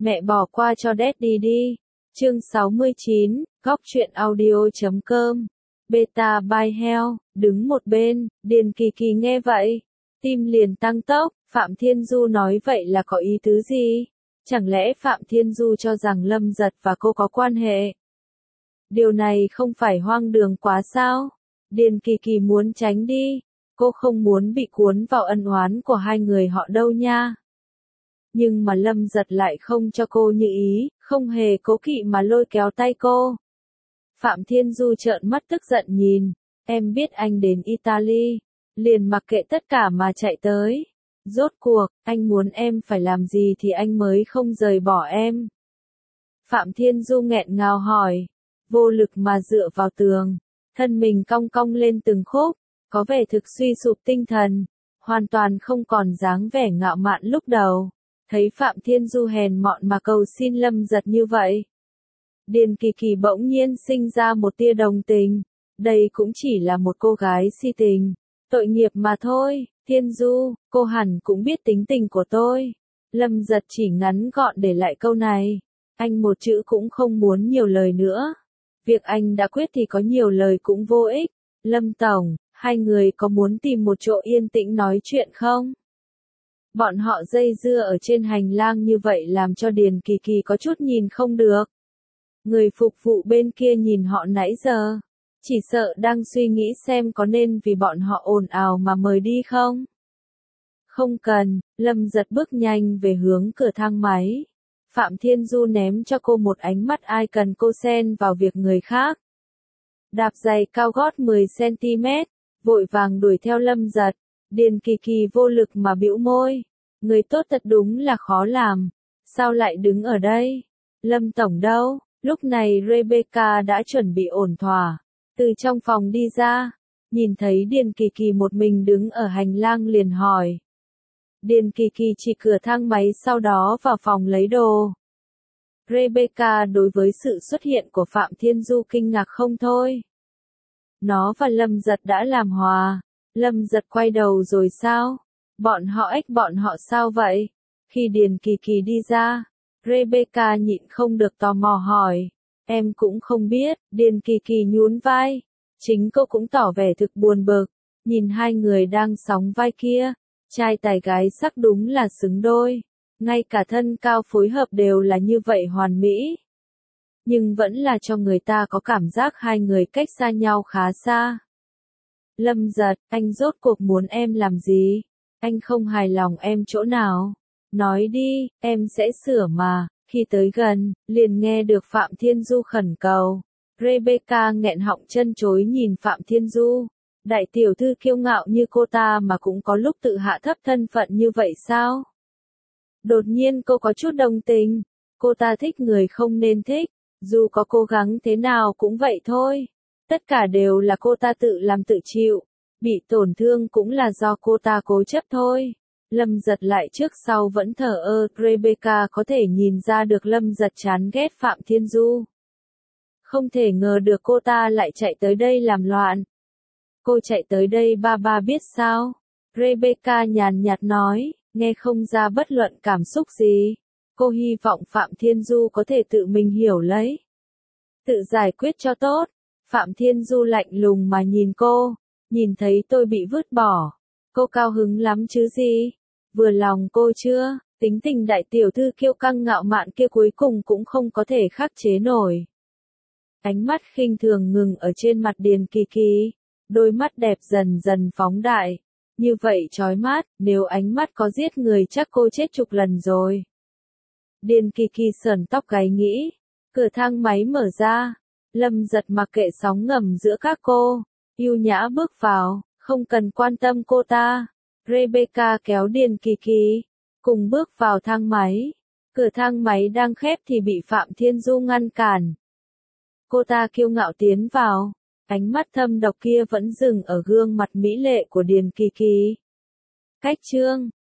Mẹ bỏ qua cho Daddy đi. Chương 69, góc truyện audio.com. Beta by Hell, đứng một bên, Điền Kỳ Kỳ nghe vậy. Tim liền tăng tốc, Phạm Thiên Du nói vậy là có ý tứ gì? Chẳng lẽ Phạm Thiên Du cho rằng Lâm Giật và cô có quan hệ? Điều này không phải hoang đường quá sao? Điền Kỳ Kỳ muốn tránh đi. Cô không muốn bị cuốn vào ân oán của hai người họ đâu nha. Nhưng mà Lâm Giật lại không cho cô như ý, không hề cố kỵ mà lôi kéo tay cô. Phạm Thiên Du trợn mắt tức giận nhìn, em biết anh đến Italy, liền mặc kệ tất cả mà chạy tới. Rốt cuộc, anh muốn em phải làm gì thì anh mới không rời bỏ em. Phạm Thiên Du nghẹn ngào hỏi, vô lực mà dựa vào tường, thân mình cong cong lên từng khúc, có vẻ thực suy sụp tinh thần, hoàn toàn không còn dáng vẻ ngạo mạn lúc đầu. Thấy Phạm Thiên Du hèn mọn mà cầu xin Lâm Giật như vậy, Điền Kỳ Kỳ bỗng nhiên sinh ra một tia đồng tình. Đây cũng chỉ là một cô gái si tình, tội nghiệp mà thôi. Thiên Du, cô hẳn cũng biết tính tình của tôi. Lâm Giật chỉ ngắn gọn để lại câu này. Anh một chữ cũng không muốn nhiều lời nữa. Việc anh đã quyết thì có nhiều lời cũng vô ích. Lâm Tổng, hai người có muốn tìm một chỗ yên tĩnh nói chuyện không? Bọn họ dây dưa ở trên hành lang như vậy làm cho Điền Kỳ Kỳ có chút nhìn không được. Người phục vụ bên kia nhìn họ nãy giờ, chỉ sợ đang suy nghĩ xem có nên vì bọn họ ồn ào mà mời đi không. Không cần, Lâm Giật bước nhanh về hướng cửa thang máy. Phạm Thiên Du ném cho cô một ánh mắt ai cần cô xen vào việc người khác. Đạp giày cao gót 10cm, vội vàng đuổi theo Lâm Giật. Điền Kỳ Kỳ vô lực mà bĩu môi. Người tốt thật đúng là khó làm. Sao lại đứng ở đây? Lâm Tổng đâu? Lúc này Rebecca đã chuẩn bị ổn thỏa. Từ trong phòng đi ra. Nhìn thấy Điền Kỳ Kỳ một mình đứng ở hành lang liền hỏi. Điền Kỳ Kỳ chỉ cửa thang máy sau đó vào phòng lấy đồ. Rebecca đối với sự xuất hiện của Phạm Thiên Du kinh ngạc không thôi. Nó và Lâm Giật đã làm hòa. Lâm Giật quay đầu rồi sao? Bọn họ sao vậy? Khi Điền Kỳ Kỳ đi ra, Rebecca nhịn không được tò mò hỏi. Em cũng không biết, Điền Kỳ Kỳ nhún vai. Chính cô cũng tỏ vẻ thực buồn bực. Nhìn hai người đang sóng vai kia, trai tài gái sắc đúng là xứng đôi. Ngay cả thân cao phối hợp đều là như vậy hoàn mỹ. Nhưng vẫn là cho người ta có cảm giác hai người cách xa nhau khá xa. Lâm Giật, anh rốt cuộc muốn em làm gì? Anh không hài lòng em chỗ nào? Nói đi, em sẽ sửa mà. Khi tới gần, liền nghe được Phạm Thiên Du khẩn cầu. Rebecca nghẹn họng chân chối nhìn Phạm Thiên Du. Đại tiểu thư kiêu ngạo như cô ta mà cũng có lúc tự hạ thấp thân phận như vậy sao? Đột nhiên cô có chút đồng tình. Cô ta thích người không nên thích. Dù có cố gắng thế nào cũng vậy thôi. Tất cả đều là cô ta tự làm tự chịu. Bị tổn thương cũng là do cô ta cố chấp thôi. Lâm Giật lại trước sau vẫn thờ ơ. Rebecca có thể nhìn ra được Lâm Giật chán ghét Phạm Thiên Du. Không thể ngờ được cô ta lại chạy tới đây làm loạn. Cô chạy tới đây ba biết sao? Rebecca nhàn nhạt nói, nghe không ra bất luận cảm xúc gì. Cô hy vọng Phạm Thiên Du có thể tự mình hiểu lấy. Tự giải quyết cho tốt. Phạm Thiên Du lạnh lùng mà nhìn cô. Nhìn thấy tôi bị vứt bỏ. Cô cao hứng lắm chứ gì? Vừa lòng cô chưa? Tính tình đại tiểu thư kiêu căng ngạo mạn kia cuối cùng cũng không có thể khắc chế nổi. Ánh mắt khinh thường ngừng ở trên mặt Điền Kỳ Kỳ. Đôi mắt đẹp dần dần phóng đại. Như vậy chói mắt, nếu ánh mắt có giết người chắc cô chết chục lần rồi. Điền Kỳ Kỳ sởn tóc gáy nghĩ. Cửa thang máy mở ra. Lâm Giật mặc kệ sóng ngầm giữa các cô. Yêu nhã bước vào, không cần quan tâm cô ta. Rebecca kéo Điền Kỳ Kỳ, cùng bước vào thang máy. Cửa thang máy đang khép thì bị Phạm Thiên Du ngăn cản. Cô ta kiêu ngạo tiến vào, ánh mắt thâm độc kia vẫn dừng ở gương mặt mỹ lệ của Điền Kỳ Kỳ. Cách chương